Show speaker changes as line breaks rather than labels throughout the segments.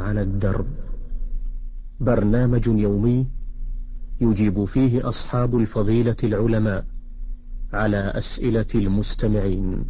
على الدرب، برنامج يومي يجيب فيه أصحاب الفضيلة العلماء على أسئلة المستمعين.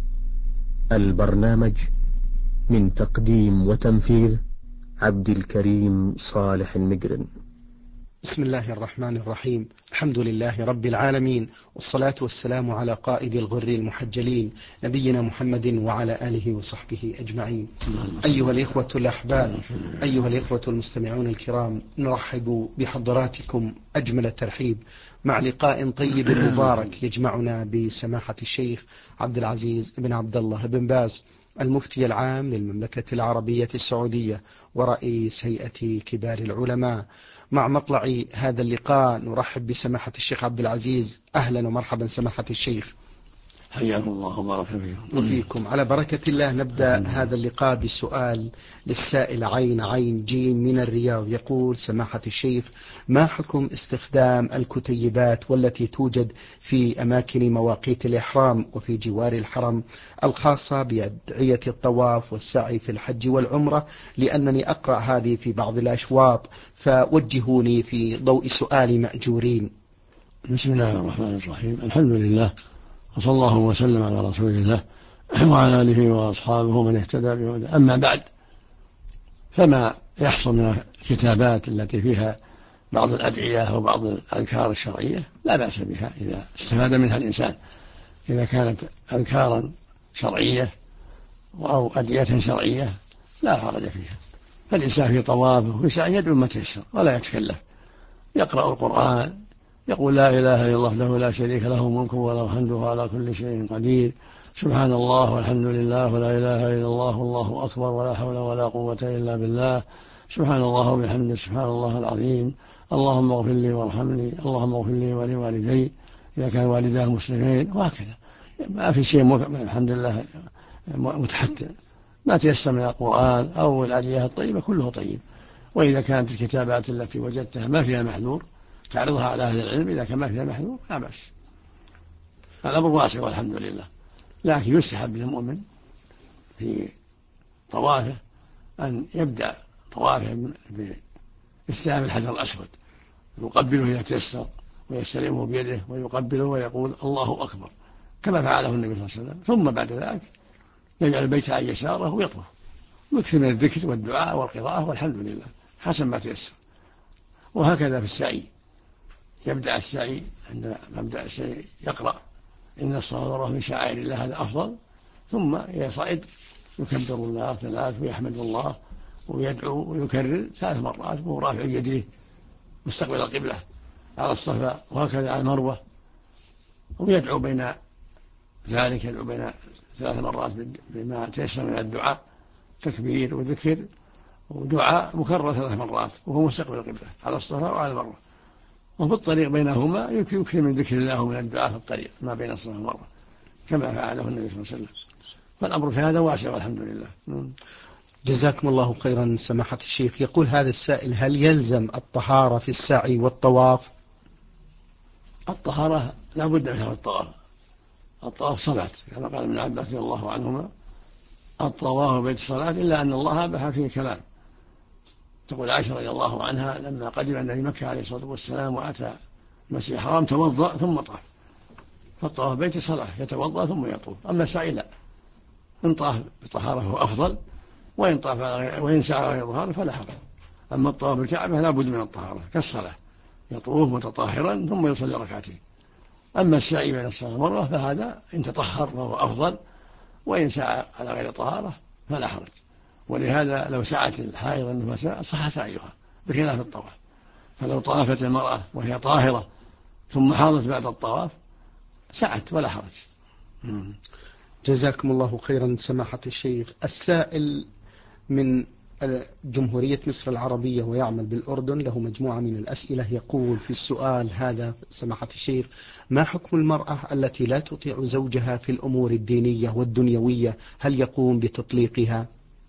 البرنامج من تقديم وتنفيذ عبد الكريم صالح المقرن.
بسم الله الرحمن الرحيم. الحمد لله رب العالمين، والصلاة والسلام على قائد الغر المحجلين نبينا محمد وعلى آله وصحبه أجمعين. أيها الإخوة الأحباب، أيها الإخوة المستمعون الكرام، نرحب بحضراتكم أجمل الترحيب مع لقاء طيب مبارك يجمعنا بسماحة الشيخ عبد العزيز بن عبد الله بن باز، المفتي العام للمملكة العربية السعودية ورئيس هيئة كبار العلماء. مع مطلع هذا اللقاء نرحب بسماحة الشيخ عبد العزيز. أهلا ومرحبا سماحة الشيخ.
حياكم الله وبارك
وفيكم. على بركة الله نبدأ هذا اللقاء بسؤال للسائل عين جيم من الرياض. يقول سماحة الشيخ: ما حكم استخدام الكتيبات والتي توجد في أماكن مواقيت الإحرام وفي جوار الحرم الخاصة بأدعية الطواف والسعي في الحج والعمرة، لأنني أقرأ هذه في بعض الأشواط، فوجهوني في ضوء سؤال مأجورين.
بسم الله الرحمن الرحيم. الحمد لله، وصلى الله وسلم على رسول الله وعلى آله وأصحابه من اهتدى بهداه. أما بعد، فما يحصل من الكتابات التي فيها بعض الأدعية أو بعض الأذكار الشرعية لا بأس بها إذا استفاد منها الإنسان، إذا كانت أذكارا شرعية أو أدعية شرعية لا حرج فيها. فالإنسان في طوافه وفي سعيه يدعو ما تيسر ولا يتكلف، يقرأ القرآن، يقول لا إله إلا الله وحده لا شريك له الملك وله الحمد وهو على كل شيء قدير، سبحان الله والحمد لله ولا إله إلا الله والله أكبر ولا حول ولا قوة إلا بالله، سبحان الله وبحمده سبحان الله العظيم، اللهم اغفر لي وارحمني، اللهم اغفر لي ولوالدي إذا كان والداه مسلمين، وهكذا. ما في شيء الحمد لله متحتم، ما تيسر من القرآن أو الأدعية الطيبة كله طيب. وإذا كانت الكتابات التي وجدتها ما فيها محذور تعرضها على أهل العلم، إذا كان ما فيها محذور لا بأس. الأمر واسع والحمد لله. لكن يستحب للمؤمن في طوافه أن يبدأ طوافه باستلام الحجر الأسود، يقبله إذا تيسر ويستلمه بيده ويقبله ويقول الله أكبر كما فعله النبي صلى الله عليه وسلم، ثم بعد ذلك يجعل البيت عن يساره ويطوف، يكثر من الذكر والدعاء والقراءة والحمد لله حسب ما تيسر. وهكذا في السعي، يبدأ السعي عند مبدأ السعي يقرأ إن الصلاة والروح من شعائر الله، هذا أفضل، ثم يصعد يكبر الله 3 ويحمد الله ويدعو ويكرر 3 مرات وهو رافع يديه مستقبل القبلة على الصفا، وهكذا على المروة، ويدعو بين ذلك، يدعو بين 3 مرات بما تيسر من الدعاء، تكبير وذكر ودعاء مكرر 3 مرات وهو مستقبل القبلة على الصفا وعلى المروة، وفي الطريق بينهما يكثر من ذكر الله ومن الدعاء في الطريق ما بين الصفا والمروة كما فعله النبي صلى الله عليه وسلم. فالأمر في هذا واسع والحمد لله.
جزاكم الله خيرا سماحة الشيخ. يقول هذا السائل: هل يلزم الطهارة في السعي والطواف؟
الطهارة لا بد منها في الطواف، الطواف صلاة كما قال ابن عباس رضي الله عنهما: الطواف بيت الصلاة إلا أن الله أباح فيه كلام. تقول عائشة رضي الله عنها: لما قدم النبي مكة عليه الصلاة والسلام وأتى المسجد الحرام توضأ ثم طاف، فالطواف بيت صلاة يتوضأ ثم يطوف. أما السعي لا، إن طاف بطهارة هو أفضل، وإن سعى غير طهارة فلا حرج. أما الطواف بالكعبة لا بد من الطهارة كالصلاة، يطوف متطهرا ثم يصلي ركعتين. أما السعي بين الصلاة والمروة فهذا إن تطهر فهو أفضل، وإن سعى على غير طهارة فلا حرج. ولهذا لو سعت الحائض النفساء صح سعيها بخلاف الطواف، فلو طافت المرأة وهي طاهرة ثم حاضت بعد الطواف سعت ولا حرج.
جزاكم الله خيرا سماحة الشيخ. السائل من جمهورية مصر العربية ويعمل بالأردن، له مجموعة من الأسئلة. يقول في السؤال هذا: سماحة الشيخ، ما حكم المرأة التي لا تطيع زوجها في الأمور الدينية والدنيوية؟ هل يقوم بتطليقها؟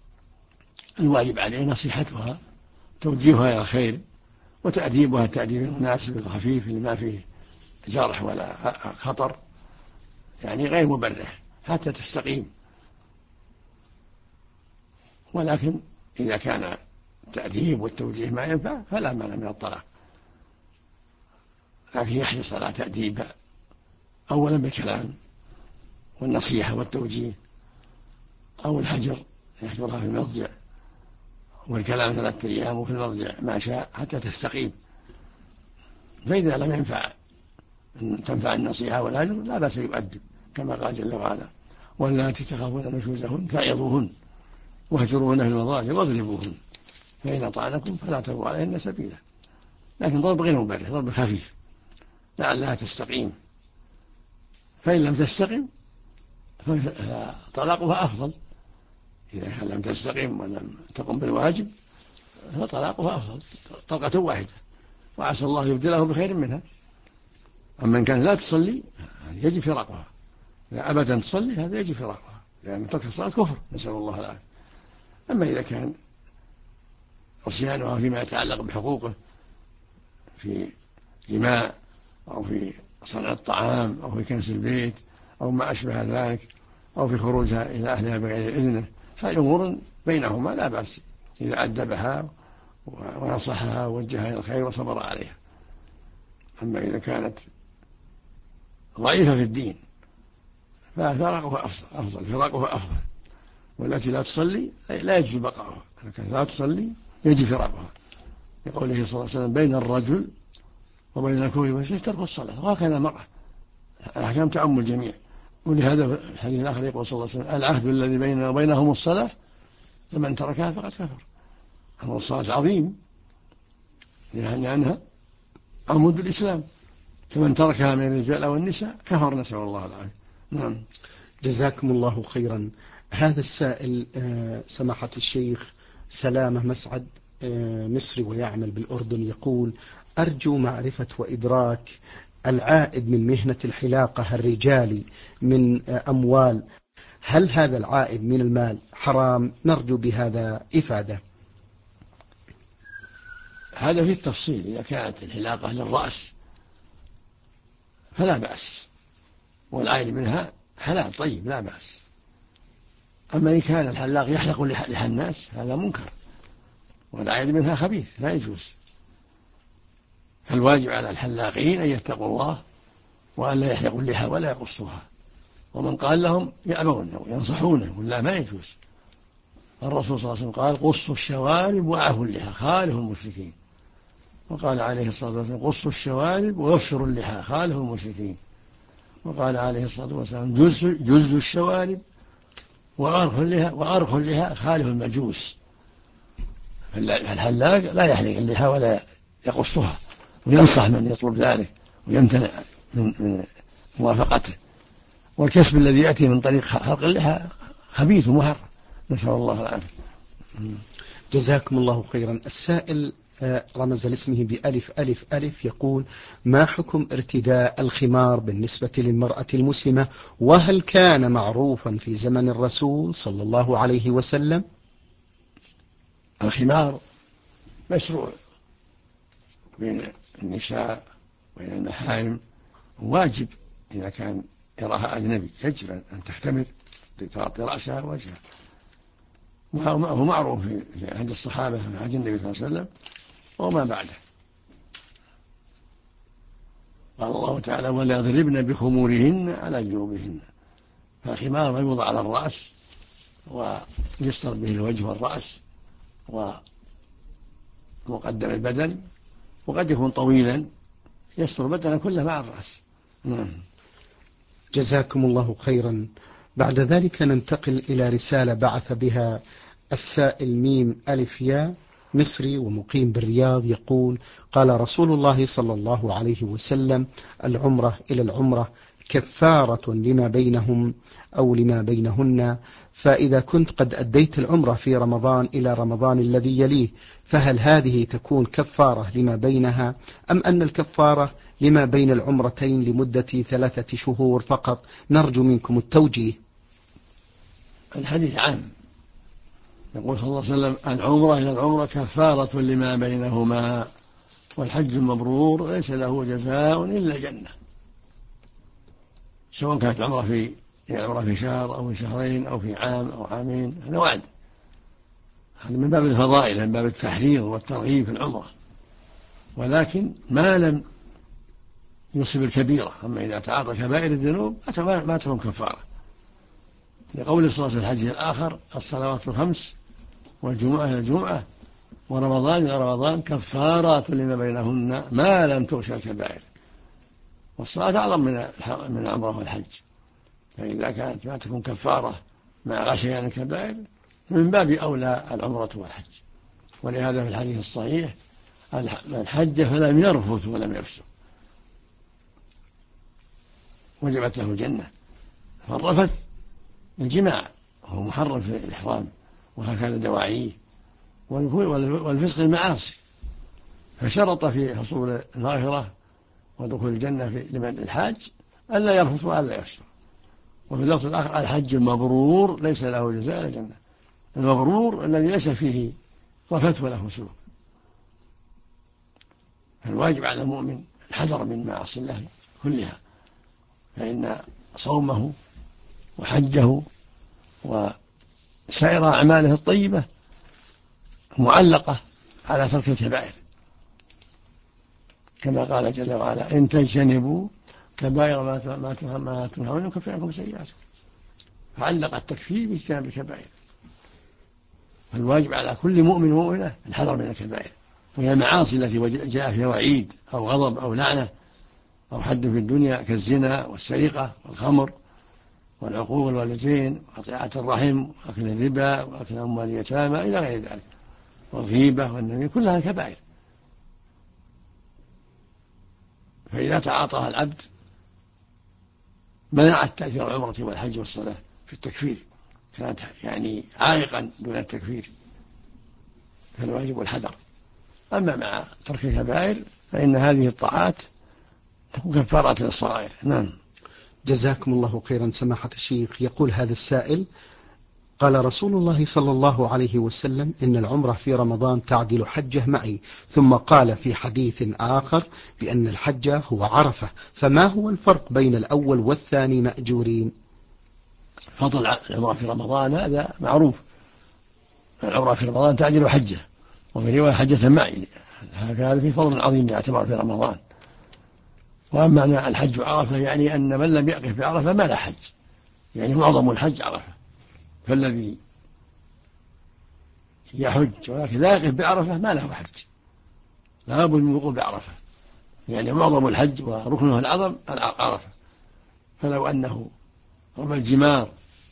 الواجب عليه نصيحتها، توجيهها إلى الخير، وتأديبها التأديب المناسب الخفيف اللي ما فيه جرح ولا خطر، يعني غير مبرح حتى تستقيم. ولكن إذا كان التأديب والتوجيه ما ينفع فلا مانع من الطلاق، لكن يحرص على تأديبها أولا بالكلام والنصيحة والتوجيه، أو الحجر يحجرها في المضجع، والكلام 3 أيام وفي المضجع ما شاء حتى تستقيم. فإذا لم ينفع أن تنفع النصيحة والهجر لا بأس يؤدب، كما قال جل وعلا: واللاتي تخافون نشوزهن فعظوهن واهجروهن في المضاجع واضربوهن فإن أطعنكم فلا تبغوا عليهن سبيلا. لكن ضرب غير مبرح، ضرب خفيف لعلها تستقيم، فإن لم تستقم فطلاقها أفضل. إذا لم تستقم ولم تقم بالواجب فطلاقها أفضل، طلقة واحدة، وعسى الله يبدله بخير منها. أما إن كان لا تصلي يجب فراقها، إذا أبدا تصلي هذا يجب فراقها، لأن ترك الصلاة كفر، نسأل الله العافية. أما إذا كان عصيانها فيما يتعلق بحقوقه في جماع أو في صنع الطعام أو في كنس البيت أو ما أشبه ذلك أو في خروجها إلى أهلها بغير إذنه، هذه أمور بينهما لا بأس إذا أدبها ونصحها ووجهها إلى الخير وصبر عليها. أما إذا كانت ضعيفة في الدين ففراقها أفضل، والتي لا تصلي لا يجوز بقاؤها، لكن لا تصلي يجب فراقها، لقوله صلى الله عليه وسلم: بين الرجل وبين الكفر والشرك ترك الصلاة. وهكذا المرأة، الأحكام تعم الجميع. ولهذا الحديث الآخر يقول صلى الله عليه وسلم: العهد الذي بيننا وبينهم الصلاة فمن تركها فقد كفر. أمر الصلاة عظيم لأنها عمود بالإسلام، فمن تركها من الرجال أو النساء كفر، نسأل الله العافية. نعم.
جزاكم الله خيرا. هذا السائل سماحة الشيخ سلامة مسعد، مصري ويعمل بالأردن، يقول: أرجو معرفة وإدراك العائد من مهنة الحلاقة الرجالي من أموال، هل هذا العائد من المال حرام؟ نرجو بهذا إفادة.
هذا في التفصيل، إذا كانت الحلاقة للرأس فلا بأس، والعائد منها حلال طيب لا بأس. أما إن كان الحلاق يحلق لحى الناس هذا منكر، والعائد منها خبيث لا يجوز. فالواجب على الحلاقين أن يتقوا الله وأن لا يحلقوا اللحى ولا يقصوها، ومن قال لهم يأبون وينصحونه ولا ما يجوز. الرسول صلى الله عليه وسلم قال: قصوا الشوارب وأعفوا اللحى خالفوا المشركين. وقال عليه الصلاة والسلام: قصوا الشوارب ووفروا اللحى خالفوا المشركين. وقال عليه الصلاة والسلام: جزوا الشوارب وأرخوا اللحى خالفوا المجوس. فالحلاق لا يحلق اللحى ولا يقصها، وينصح من يطلب ذلك ويمتنع من موافقته. والكسب الذي يأتي من طريق حلق اللحى خبيث ومحرم، نسأل الله العافية.
جزاكم الله خيرا. السائل رمز لاسمه بألف ألف ألف، يقول: ما حكم ارتداء الخمار بالنسبة للمرأة المسلمة، وهل كان معروفا في زمن الرسول صلى الله عليه وسلم؟
الخمار مشروع بين النساء وبين المحارم، واجب إذا كان يراها أجنبي يجب أن تختمر تغطي رأسها ووجهها، وهو معروف عند الصحابة في عهد النبي صلى الله عليه وسلم وما بعده. قال الله تعالى: ولا يضربن بخمورهن على جيوبهن. فالخمار ما يوضع على الرأس ويستر به الوجه والرأس ومقدم البدن، وقد يكون طويلا يستر بدنه كله مع الرأس.
جزاكم الله خيرا. بعد ذلك ننتقل إلى رسالة بعث بها السائل ميم ألف يا، مصري ومقيم بالرياض، يقول: قال رسول الله صلى الله عليه وسلم: العمرة إلى العمرة كفارة لما بينهم أو لما بينهن، فإذا كنت قد أديت العمرة في رمضان إلى رمضان الذي يليه، فهل هذه تكون كفارة لما بينها، أم أن الكفارة لما بين العمرتين لمدة 3 شهور فقط؟ نرجو منكم التوجيه.
الحديث عام، يقول صلى الله عليه وسلم: العمرة إلى العمرة كفارة لما بينهما، والحج المبرور ليس له جزاء إلا الجنة. سواء كانت العمرة في شهر أو في شهرين أو في عام أو عامين، هذا وعد. هذا من باب الفضائل، من باب التحريض والترغيب في العمرة، ولكن ما لم يصب الكبيرة. أما إذا تعاطى كبائر الذنوب ما تكون كفارة، لقول صلى الله عليه وسلم الحديث الآخر: الصلوات الخمس والجمعة إلى الجمعة ورمضان إلى رمضان كفارات لما بينهن ما لم تغش الكبائر. والصلاة أعظم من العمرة والحج، فإذا كانت ما تكون كفارة مع غشيان الكبائر من باب أولى العمرة والحج. ولهذا في الحديث الصحيح: من حج فلم يرفث ولم يفسق وجبت له الجنة. فالرفث الجماع هو محرم في الإحرام وهكذا دواعيه، والفسق المعاصي، فشرط في حصول المغفرة ودخول الجنة لمن الحاج ألا يرفث وألا يفسق. وفي اللفظ الآخر: الحج المبرور ليس له جزاء إلا الجنة. المبرور الذي ليس فيه رفث ولا فسوق. فالواجب على المؤمن الحذر من معاصي الله كلها، فإن صومه وحجه وسائر أعماله الطيبة معلقة على ترك الكبائر، كما قال جل وعلا: إن تجتنبوا كبائر ما تنهون نكفر عنكم سيئاتكم. فعلق التكفير باجتناب الكبائر. فالواجب على كل مؤمن ومؤمنة الحذر من الكبائر، وهي المعاصي التي جاء فيها وعيد أو غضب أو لعنة أو حد في الدنيا، كالزنا والسرقة والخمر والعقوق الوالدين وقطيعة الرحم وأكل الربا وأكل أموال اليتامى إلى غير ذلك، والغيبة والنميمة، كلها كبائر. فإذا تعاطاها العبد منعت تأثير العمرة والحج والصلاة في التكفير، كانت يعني عائقا دون التكفير، فالواجب الحذر. أما مع ترك الكبائر فإن هذه الطاعات تكون كفارات للصغائر. نعم.
جزاكم الله خيرا سماحة الشيخ. يقول هذا السائل: قال رسول الله صلى الله عليه وسلم: إن العمرة في رمضان تعدل حجة معي. ثم قال في حديث آخر بأن الحج هو عرفة، فما هو الفرق بين الأول والثاني مأجورين؟
فضل العمرة في رمضان هذا معروف، العمرة في رمضان تعدل حجة، وفي رواية حجة معي، هذا في فضل عظيم يعتبر في رمضان. وأما الحج عرفة يعني أن من لم يقف بعرفة ما لا حج، يعني معظم الحج عرفة. فالذي يحج ولكن لا يقف بعرفة ما له حج، لا بد من الوقوف بعرفة، يعني معظم الحج وركنه العظم عرفة. فلو أنه رمى الجمار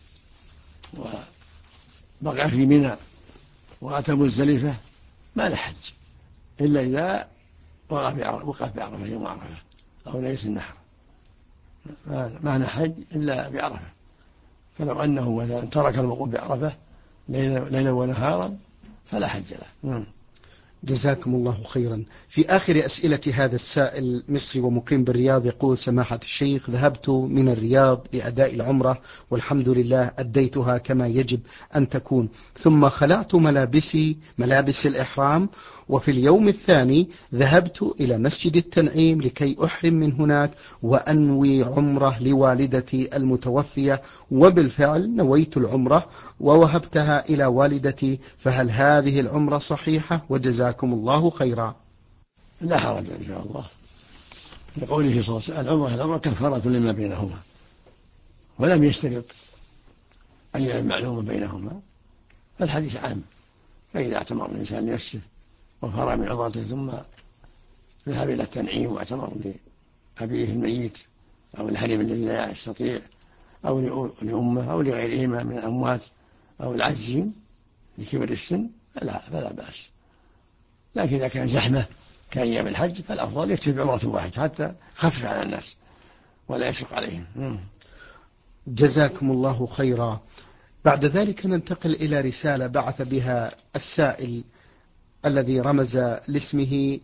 وبقى في منى وأتى مزدلفة ما له حج إلا إذا وقف بعرفة يوم عرفة أو ليس النحر، ما نحج إلا بعرفة. فلو أنه مثلا ترك الوقوف بعرفة ليلا ونهارا فلا حج له.
جزاكم الله خيرا. في آخر أسئلة هذا السائل مصري ومقيم بالرياض يقول: سماحة الشيخ، ذهبت من الرياض لأداء العمرة والحمد لله أديتها كما يجب أن تكون، ثم خلعت ملابس الإحرام، وفي اليوم الثاني ذهبت إلى مسجد التنعيم لكي أحرم من هناك وأنوي عمرة لوالدتي المتوفية، وبالفعل نويت العمرة ووهبتها إلى والدتي، فهل هذه العمرة صحيحة؟ وجزاكم الله خيرا.
لا حرج إن شاء الله، لقوله صلى الله عليه وسلم: العمرة كفارة لما بينهما، ولم يشترط أي معلومة بينهما، فالحديث عام. فإذا اعتمر الإنسان لنفسه وفرغ من عمرته ثم ذهب إلى التنعيم واعتمر لأبيه الميت أو الحريم الذي لا يستطيع أو لأمه أو لغيرهما من الأموات أو العجزين لكبر السن فلا بأس. لكن إذا كان زحمة كأيام الحج فالأفضل يكتفي بعمرة واحدة حتى يخفف على الناس ولا يشق عليهم.
جزاكم الله خيرا. بعد ذلك ننتقل إلى رسالة بعث بها السائل الذي رمز لاسمه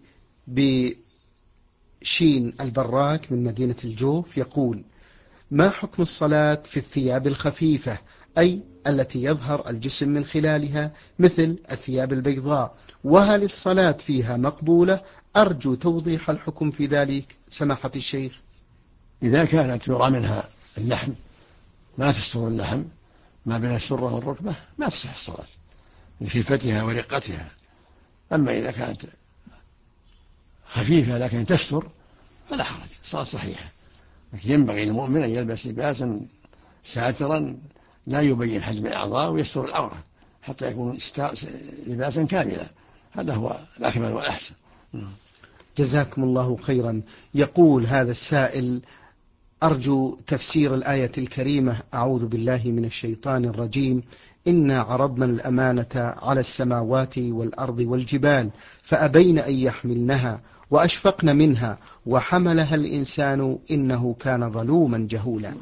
بشين البراك من مدينة الجوف. يقول: ما حكم الصلاة في الثياب الخفيفة، أي التي يظهر الجسم من خلالها مثل الثياب البيضاء، وهل الصلاة فيها مقبولة؟ أرجو توضيح الحكم في ذلك سماحة الشيخ.
إذا كانت يرى منها اللحم ما تستر اللحم ما بين السرة والركبة ما تصح الصلاة، لخفتها ورقتها. أما إذا كانت خفيفة لكن تستر فلا حرج، صارت صحيحة. لكن ينبغي للمؤمن أن يلبس لباسا ساترا لا يبين حجم الأعضاء ويستر العورة حتى يكون لباسا كاملا، هذا هو الأكمل والأحسن.
جزاكم الله خيرا. يقول هذا السائل: أرجو تفسير الآية الكريمة: أعوذ بالله من الشيطان الرجيم، إنا عرضنا الأمانة على السماوات والأرض والجبال فأبين أن يحملنها وأشفقن منها وحملها الإنسان إنه كان ظلوما جهولا.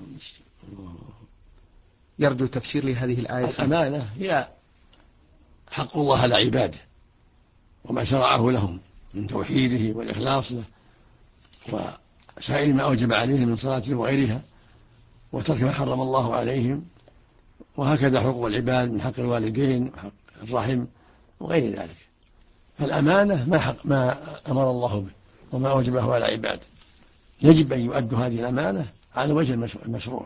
يرجو تفسير لهذه الآية.
الأمانة هي حق الله على عباده وما شرعه لهم من توحيده والإخلاص له وسائر ما أوجب عليهم من صلاة وغيرها، وترك ما حرم الله عليهم، وهكذا حقوق العباد من حق الوالدين وحق الرحم وغير ذلك. فالأمانة ما أمر الله به وما أوجبه على عباده، يجب أن يؤدوا هذه الأمانة على وجه المشروع،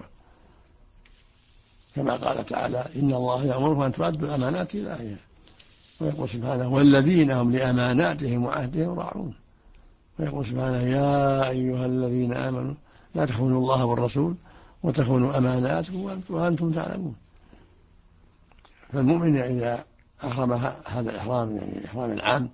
كما قال تعالى: إن الله يأمركم أن تؤدوا الأمانات إلى أهلها. ويقول سبحانه: والذين هم لأماناتهم وعهدهم راعون. ويقول سبحانه: يا أيها الذين آمنوا لا تخونوا الله والرسول وتخونوا أماناتكم وأنتم تعلمون. فالمؤمن إذا أحرم هذا الإحرام، يعني الإحرام العام،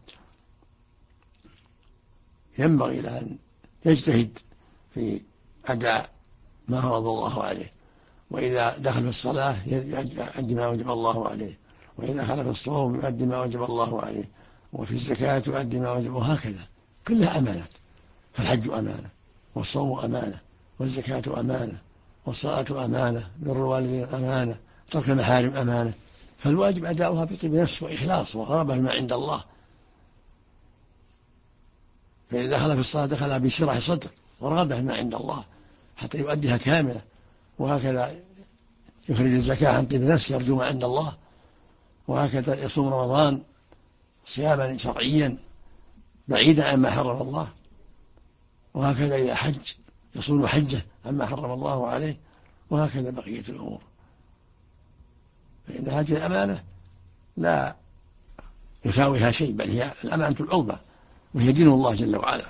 ينبغي له أن يجتهد في أداء ما فرض الله عليه، وإذا دخل في الصلاة يؤدي ما وجب الله عليه، وإذا دخل في الصوم يؤدي ما وجب الله عليه، وفي الزكاة يؤدي ما وجب، وهكذا كلها أمانات. فالحج أمانة، والصوم أمانة، والزكاة أمانة، والصلاة أمانة، بر الوالدين أمانة، ترك المحارم أمانة. فالواجب أداؤها بطيب نفس وإخلاص ورغبة ما عند الله. فإذا دخل في الصلاة دخلها بشرح صدر ورغبة ما عند الله حتى يؤديها كاملة، وهكذا يخرج الزكاة عن طيب نفس يرجو ما عند الله، وهكذا يصوم رمضان صياما شرعيا بعيدا عما حرم الله، وهكذا إذا حج يصوم حجه عما حرم الله عليه، وهكذا بقية الأمور. فإن هذه الأمانة لا يساويها شيء، بل هي الأمانة العظمى، وهي دين الله جل وعلا.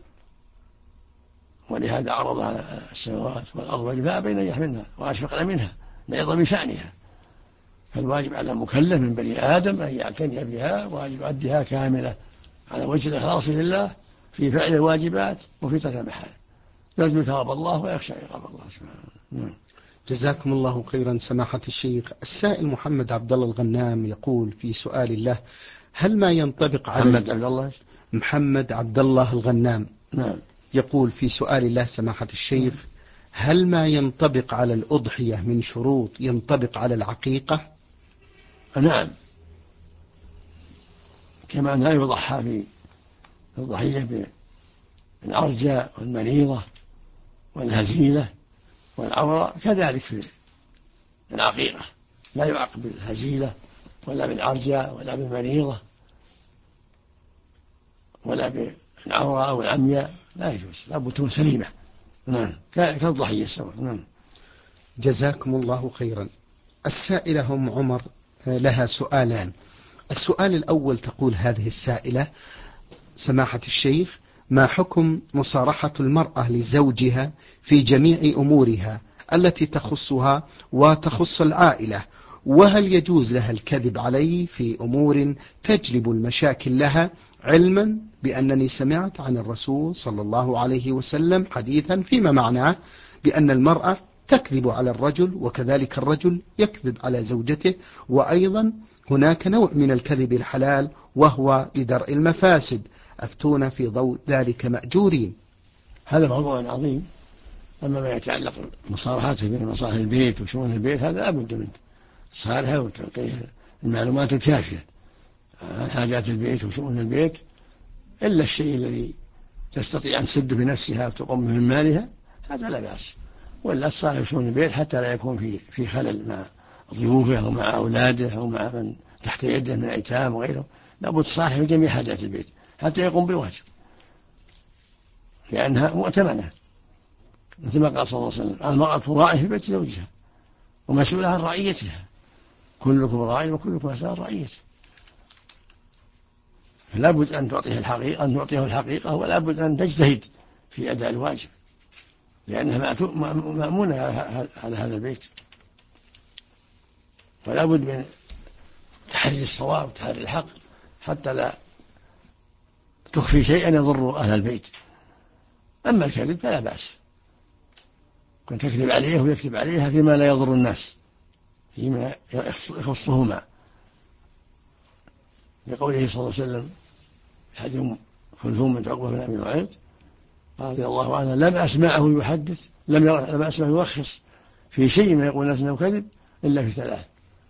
ولهذا عرضها السماوات والأرض والجبال بين أن يحملنها وأشفقن منها لعظم شأنها. فالواجب على المكلف من بني آدم أن يعتني بها وأن يؤديها كاملة على وجه الإخلاص لله في فعل الواجبات وفي ترك المحارم، يرجو ثواب الله ويخشى عقاب الله سبحانه.
جزاكم الله خيرا سماحة الشيخ. السائل محمد عبد الله الغنام يقول في سؤال الله: هل ما ينطبق على محمد عبد الله الغنام؟
نعم.
يقول في سؤال الله سماحة الشيخ: هل ما ينطبق على الأضحية من شروط ينطبق على العقيقة؟
نعم، كما لا يضحى في الضحية بالعرجاء والمريضة والهزيلة والعورة، كذلك في العقيقة لا يعاقب بالهزيلة ولا بالعرجاء ولا بالمريضة ولا بالعورة أو العمياء، لا يجوز، لا بد تكون سليمة. نعم، كالضحية السواء. نعم.
جزاكم الله خيرا. السائلة أم عمر لها سؤالان. السؤال الأول تقول هذه السائلة: سماحة الشيخ، ما حكم مصارحة المرأة لزوجها في جميع أمورها التي تخصها وتخص العائلة، وهل يجوز لها الكذب عليه في أمور تجلب المشاكل لها، علما بأنني سمعت عن الرسول صلى الله عليه وسلم حديثا فيما معناه بأن المرأة تكذب على الرجل وكذلك الرجل يكذب على زوجته، وأيضا هناك نوع من الكذب الحلال وهو لدرء المفاسد، أفتونا في ضوء ذلك مأجورين.
هذا موضوع عظيم. أما ما يتعلق بمصالحات بين مصالح البيت وشؤون البيت هذا لا بد منه، تصالحه وتعطيه المعلومات الكافية عن حاجات البيت وشؤون البيت، إلا الشيء الذي تستطيع أن تسد بنفسها وتقوم من مالها هذا لا بأس، ولا تصالح شؤون البيت حتى لا يكون في خلل مع ضيوفه أو مع أولاده أو مع من تحت يده من أيتام وغيره. لا بد تصالح في جميع حاجات البيت حتى يقوم بالواجب، لأنها مؤتمنة، مثل ما قال صلى الله عليه وسلم: المرأة راعية في بيت زوجها ومسؤولة عن رعيتها، كلكم راع وكلكم مسؤول عن رعيته. فلا بد أن تعطيه الحقيقة ولا بد أن تجتهد في أداء الواجب، لأنها مأمونة على هذا البيت، ولا بد من تحري الصواب وتحري الحق حتى لا تخفي شيئا يضر أهل البيت. أما الكذب فلا بأس، كنت تكذب عليه ويكذب عليها فيما لا يضر الناس، فيما يخصهما، لقوله صلى الله عليه وسلم حديث كلثوم بنت عقبة بن أبي معيط قال رضي الله عنه لم أسمعه يحدث، لم أسمعه يرخص في شيء ما يقول الناس أنه كذب إلا في ثلاث: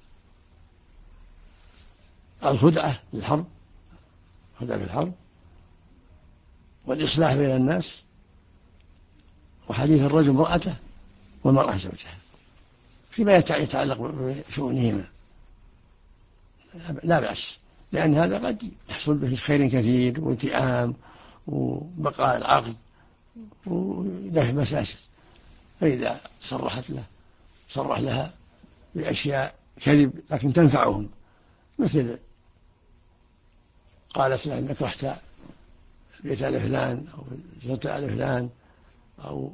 الخدعة للحرب، خدعة في الحرب، والإصلاح بين الناس، وحديث الرجل امرأته والمرأة زوجها فيما يتعلق بشؤونهما لا بأس، لأن هذا قد يحصل به خير كثير والتئام وبقاء العقد ودفع مساسر. فإذا صرح لها بأشياء كذب لكن تنفعهم، مثل قالت له إنك رحت بيت آل فلان أو زرت آل فلان أو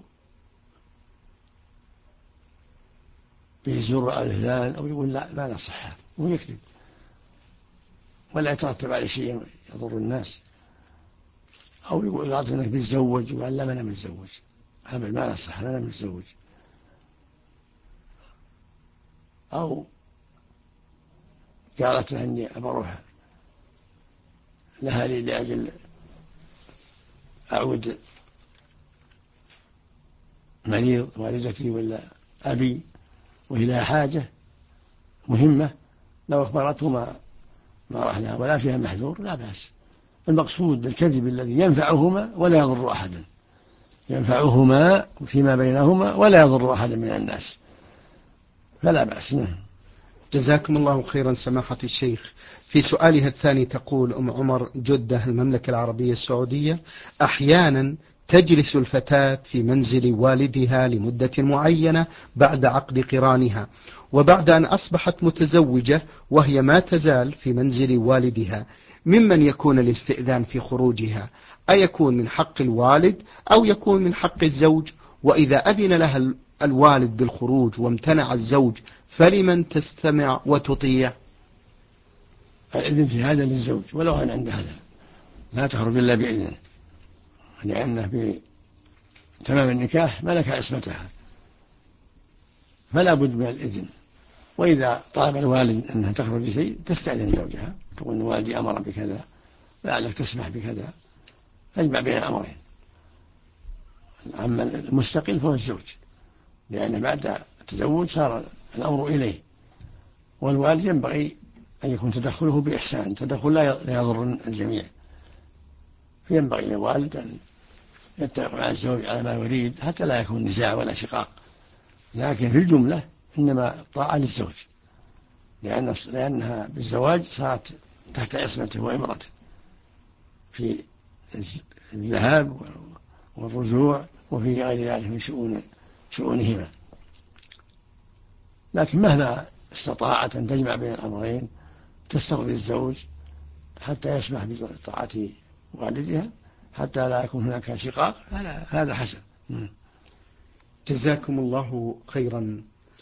بيزور آل فلان، أو يقول لا ما نصحها ويكذب ولا يترتب على شيء يضر الناس، أو يقول قالت إنك بتزوج وقال لا ما أنا متزوج، هذا ما نصحها ما أنا متزوج، أو قالت له إني أروح لها لأجل أعود مريض والدتي ولا أبي وهي لها حاجة مهمة، لو أخبرته ما راح لها ولا فيها محذور لا بأس. المقصود بالكذب الذي ينفعهما ولا يضر أحدا، ينفعهما فيما بينهما ولا يضر أحدا من الناس، فلا بأس.
جزاكم الله خيرا سماحة الشيخ. في سؤالها الثاني تقول أم عمر جدة المملكة العربية السعودية: أحيانا تجلس الفتاة في منزل والدها لمدة معينة بعد عقد قرانها، وبعد أن أصبحت متزوجة وهي ما تزال في منزل والدها، ممن يكون الاستئذان في خروجها؟ أيكون من حق الوالد أو يكون من حق الزوج؟ وإذا أذن لها الوالد بالخروج وامتنع الزوج فلمن تستمع وتطيع؟
الإذن في هذا للزوج ولو أن عندها لا تخرج إلا بإذنه، لأنه في تمام النكاح ملك عصمتها فلا بد من الإذن. وإذا طلب الوالد أنها تخرج شيء تستأذن زوجها، تقول والدي أمر بكذا لعلك تسمح بكذا، تجمع بين الأمرين. أما المستقل فهو الزوج، لأن بعد التزوج صار الأمر إليه، والوالد ينبغي أن يكون تدخله بإحسان، تدخل لا يضر الجميع، فينبغي للوالد أن يتفق مع الزوج على ما يريد حتى لا يكون نزاع ولا شقاق. لكن في الجملة إنما الطاعة للزوج، لأنها بالزواج صارت تحت عصمته وإمرته في الذهاب والرجوع وفي غير ذلك من شؤونهما. لكن مهما استطاعت أن تجمع بين الأمرين تسترضي الزوج حتى يسمح بطاعة والدها حتى لا يكون هناك شقاق، هذا حسن.
جزاكم الله خيرا.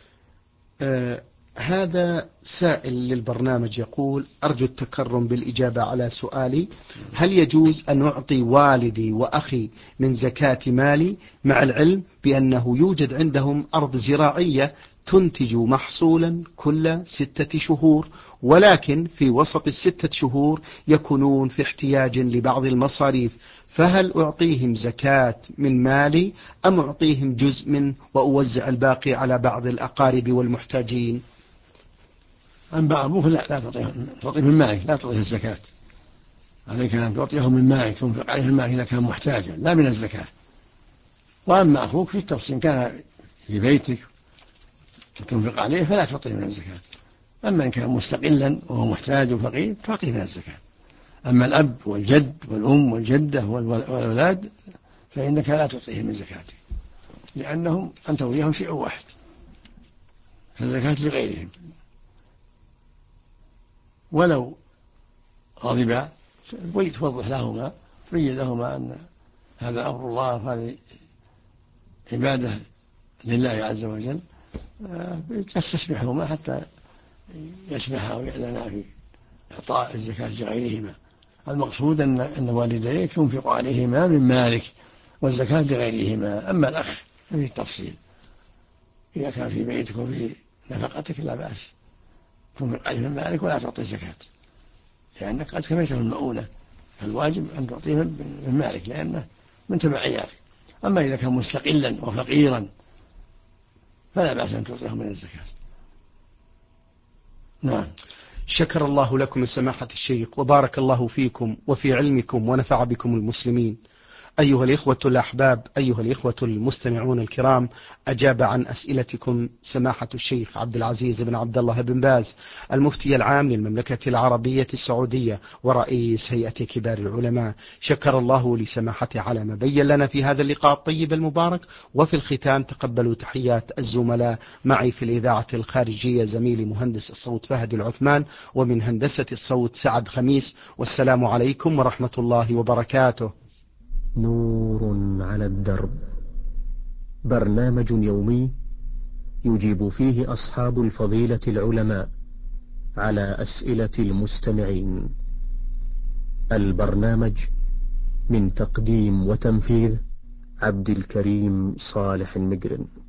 هذا سائل للبرنامج يقول: أرجو التكرم بالإجابة على سؤالي، هل يجوز أن أعطي والدي وأخي من زكاة مالي مع العلم بأنه يوجد عندهم أرض زراعية تنتج محصولا كل 6 شهور، ولكن في وسط 6 شهور يكونون في احتياج لبعض المصاريف، فهل أعطيهم زكاة من مالي أم أعطيهم جزء منه وأوزع الباقي على بعض الأقارب والمحتاجين؟
أما أبوه لا تعطيه من مالك، لا تعطيه الزكاة، عليك أن تعطيه من مالك، تنفق عليه المال إذا كان محتاجا لا من الزكاة. وأما أخوك في التفصيل كان في بيتك وتنفق عليه فلا تعطيه من الزكاة، أما إن كان مستقلا وهو محتاج وفقير تعطيه من الزكاة. أما الأب والجد والأم والجدة والأولاد فإنك لا تعطيه من زكاته، لأنهم أنت وياهم شيء واحد، فالزكاة لغيرهم. ولو غضب توضح لهما، تبين لهما أن هذا أمر الله وهذه عبادة لله عز وجل، تستسمحهما حتى يسمحا ويأذنا في إعطاء الزكاة لغيرهما. المقصود أن والديك تنفق عليهما من مالك والزكاة لغيرهما. أما الأخ فيه التفصيل، إذا كان في بيتك وفي نفقتك لا بأس تنفق عليه من مالك ولا تعطي زكاة، لأنك قد كفيته المؤونة، فالواجب أن تعطيه من مالك لأنه من تبع عيالك. أما إذا كان مستقلا وفقيرا فلا بأس أن تعطيه من الزكاة. نعم.
شكر الله لكم سماحة الشيخ، وبارك الله فيكم وفي علمكم ونفع بكم المسلمين. أيها الإخوة الأحباب، أيها الإخوة المستمعون الكرام، أجاب عن أسئلتكم سماحة الشيخ عبد العزيز بن عبد الله بن باز، المفتي العام للمملكة العربية السعودية ورئيس هيئة كبار العلماء. شكر الله لسماحته على ما بين لنا في هذا اللقاء الطيب المبارك. وفي الختام تقبلوا تحيات الزملاء معي في الإذاعة الخارجية، زميلي مهندس الصوت فهد العثمان، ومن هندسة الصوت سعد خميس. والسلام عليكم ورحمة الله وبركاته.
نور على الدرب، برنامج يومي يجيب فيه أصحاب الفضيلة العلماء على أسئلة المستمعين. البرنامج من تقديم وتنفيذ عبد الكريم صالح المقرن.